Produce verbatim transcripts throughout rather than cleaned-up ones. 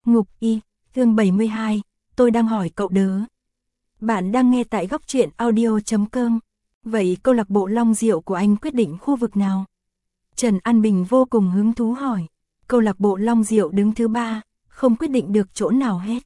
Ngục y, chương bảy mươi hai, tôi đang hỏi cậu đớ. Bạn đang nghe tại góc truyện audio chấm com. Vậy câu lạc bộ Long Diệu của anh quyết định khu vực nào? Trần An Bình vô cùng hứng thú hỏi. Câu lạc bộ Long Diệu đứng thứ ba, không quyết định được chỗ nào hết.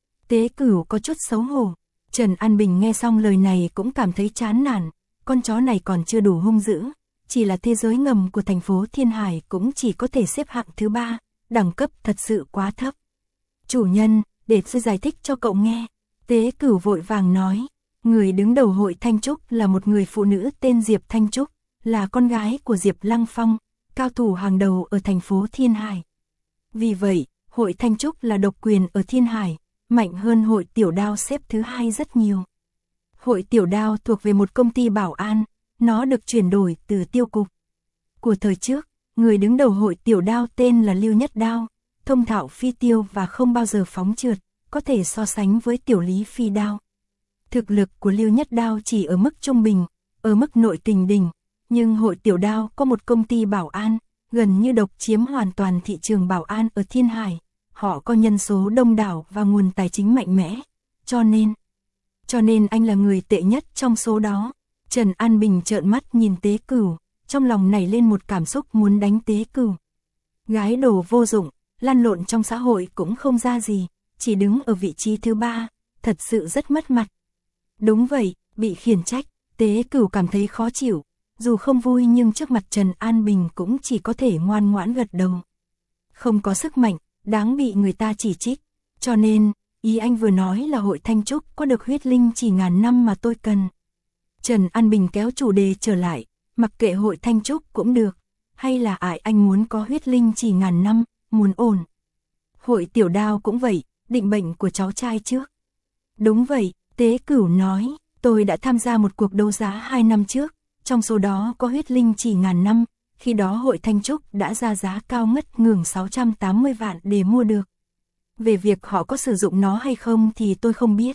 Tế Cửu có chút xấu hổ. Trần An Bình nghe xong lời này cũng cảm thấy chán nản. Con chó này còn chưa đủ hung dữ. Chỉ là thế giới ngầm của thành phố Thiên Hải cũng chỉ có thể xếp hạng thứ ba. Đẳng cấp thật sự quá thấp. Chủ nhân, để tôi giải thích cho cậu nghe. Tế Cửu vội vàng nói. Người đứng đầu hội Thanh Trúc là một người phụ nữ tên Diệp Thanh Trúc, là con gái của Diệp Lăng Phong, cao thủ hàng đầu ở thành phố Thiên Hải. Vì vậy, hội Thanh Trúc là độc quyền ở Thiên Hải, mạnh hơn hội Tiểu Đao xếp thứ hai rất nhiều. Hội Tiểu Đao thuộc về một công ty bảo an, nó được chuyển đổi từ tiêu cục. Của thời trước, người đứng đầu hội Tiểu Đao tên là Lưu Nhất Đao, thông thạo phi tiêu và không bao giờ phóng trượt, có thể so sánh với Tiểu Lý Phi Đao. Thực lực của Lưu Nhất Đao chỉ ở mức trung bình, ở mức nội tình đỉnh, nhưng hội Tiểu Đao có một công ty bảo an, gần như độc chiếm hoàn toàn thị trường bảo an ở Thiên Hải. Họ có nhân số đông đảo và nguồn tài chính mạnh mẽ, cho nên, cho nên anh là người tệ nhất trong số đó. Trần An Bình trợn mắt nhìn Tế Cửu, trong lòng nảy lên một cảm xúc muốn đánh Tế Cửu. Gái đồ vô dụng, lăn lộn trong xã hội cũng không ra gì, chỉ đứng ở vị trí thứ ba, thật sự rất mất mặt. Đúng vậy, bị khiển trách, Tế Cửu cảm thấy khó chịu, dù không vui nhưng trước mặt Trần An Bình cũng chỉ có thể ngoan ngoãn gật đầu. Không có sức mạnh, đáng bị người ta chỉ trích, cho nên, ý anh vừa nói là hội Thanh Trúc có được huyết linh chỉ ngàn năm mà tôi cần. Trần An Bình kéo chủ đề trở lại, mặc kệ hội Thanh Trúc cũng được, hay là ai anh muốn có huyết linh chỉ ngàn năm, muốn ổn. Hội Tiểu Đao cũng vậy, định bệnh của cháu trai trước. Đúng vậy, Tế Cửu nói, tôi đã tham gia một cuộc đấu giá hai năm trước, trong số đó có huyết linh chỉ ngàn năm, khi đó hội Thanh Trúc đã ra giá cao ngất ngưỡng sáu trăm tám mươi vạn để mua được. Về việc họ có sử dụng nó hay không thì tôi không biết.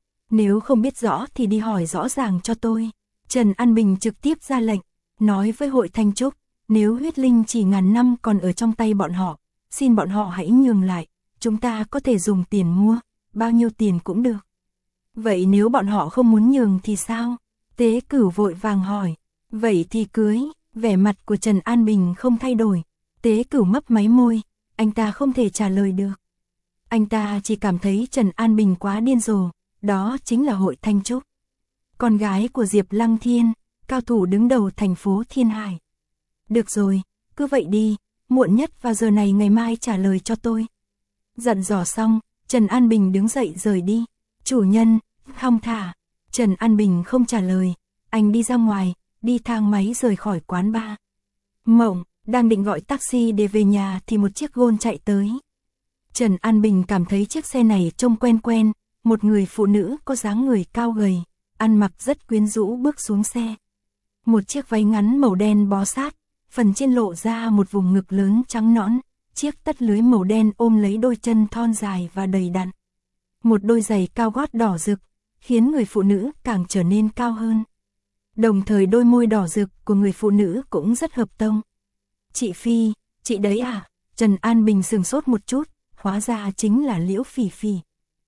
Nếu không biết rõ thì đi hỏi rõ ràng cho tôi. Trần An Bình trực tiếp ra lệnh, nói với hội Thanh Trúc, nếu huyết linh chỉ ngàn năm còn ở trong tay bọn họ, xin bọn họ hãy nhường lại, chúng ta có thể dùng tiền mua, bao nhiêu tiền cũng được. Vậy nếu bọn họ không muốn nhường thì sao? Tế Cửu vội vàng hỏi, vậy thì cưới. Vẻ mặt của Trần An Bình không thay đổi. Tế Cửu mấp máy môi, anh ta không thể trả lời được. Anh ta chỉ cảm thấy Trần An Bình quá điên rồ, đó chính là hội Thanh Trúc. Con gái của Diệp Lăng Thiên, cao thủ đứng đầu thành phố Thiên Hải. Được rồi, cứ vậy đi, muộn nhất vào giờ này ngày mai trả lời cho tôi. Dặn dò xong, Trần An Bình đứng dậy rời đi. Chủ nhân, thong thả. Trần An Bình không trả lời, anh đi ra ngoài, đi thang máy rời khỏi quán bar. Mộng, đang định gọi taxi để về nhà thì một chiếc Gôn chạy tới. Trần An Bình cảm thấy chiếc xe này trông quen quen, một người phụ nữ có dáng người cao gầy, ăn mặc rất quyến rũ bước xuống xe. Một chiếc váy ngắn màu đen bó sát, phần trên lộ ra một vùng ngực lớn trắng nõn, chiếc tất lưới màu đen ôm lấy đôi chân thon dài và đầy đặn. Một đôi giày cao gót đỏ rực, khiến người phụ nữ càng trở nên cao hơn. Đồng thời đôi môi đỏ rực của người phụ nữ cũng rất hợp tông. Chị Phi, chị đấy à? Trần An Bình sửng sốt một chút, hóa ra chính là Liễu Phỉ Phỉ.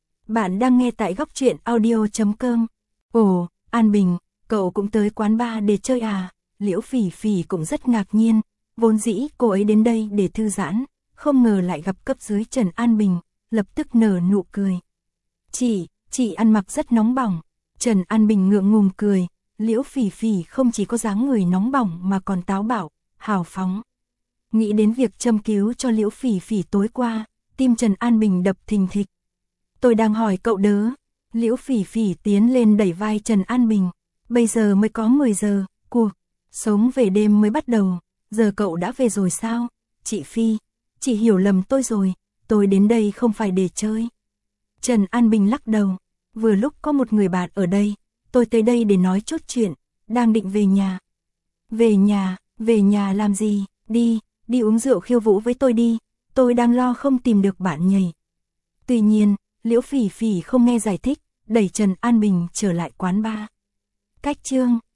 Bạn đang nghe tại góc truyện audio chấm com. Ồ, An Bình, cậu cũng tới quán bar để chơi à? Liễu Phỉ Phỉ cũng rất ngạc nhiên, vốn dĩ cô ấy đến đây để thư giãn, không ngờ lại gặp cấp dưới Trần An Bình, lập tức nở nụ cười. Chị, chị ăn mặc rất nóng bỏng. Trần An Bình ngượng ngùng cười. Liễu Phỉ Phỉ không chỉ có dáng người nóng bỏng mà còn táo bạo, hào phóng. Nghĩ đến việc châm cứu cho Liễu Phỉ Phỉ tối qua, tim Trần An Bình đập thình thịch. Tôi đang hỏi cậu đớ. Liễu Phỉ Phỉ tiến lên đẩy vai Trần An Bình. Bây giờ mới có mười giờ, cuộc sống về đêm mới bắt đầu, giờ cậu đã về rồi sao? Chị Phi, chị hiểu lầm tôi rồi, tôi đến đây không phải để chơi. Trần An Bình lắc đầu, vừa lúc có một người bạn ở đây. Tôi tới đây để nói chút chuyện, đang định về nhà. Về nhà, về nhà làm gì? Đi, đi uống rượu khiêu vũ với tôi đi, tôi đang lo không tìm được bạn nhảy. Tuy nhiên, Liễu Phỉ Phỉ không nghe giải thích, đẩy Trần An Bình trở lại quán bar. Cách chương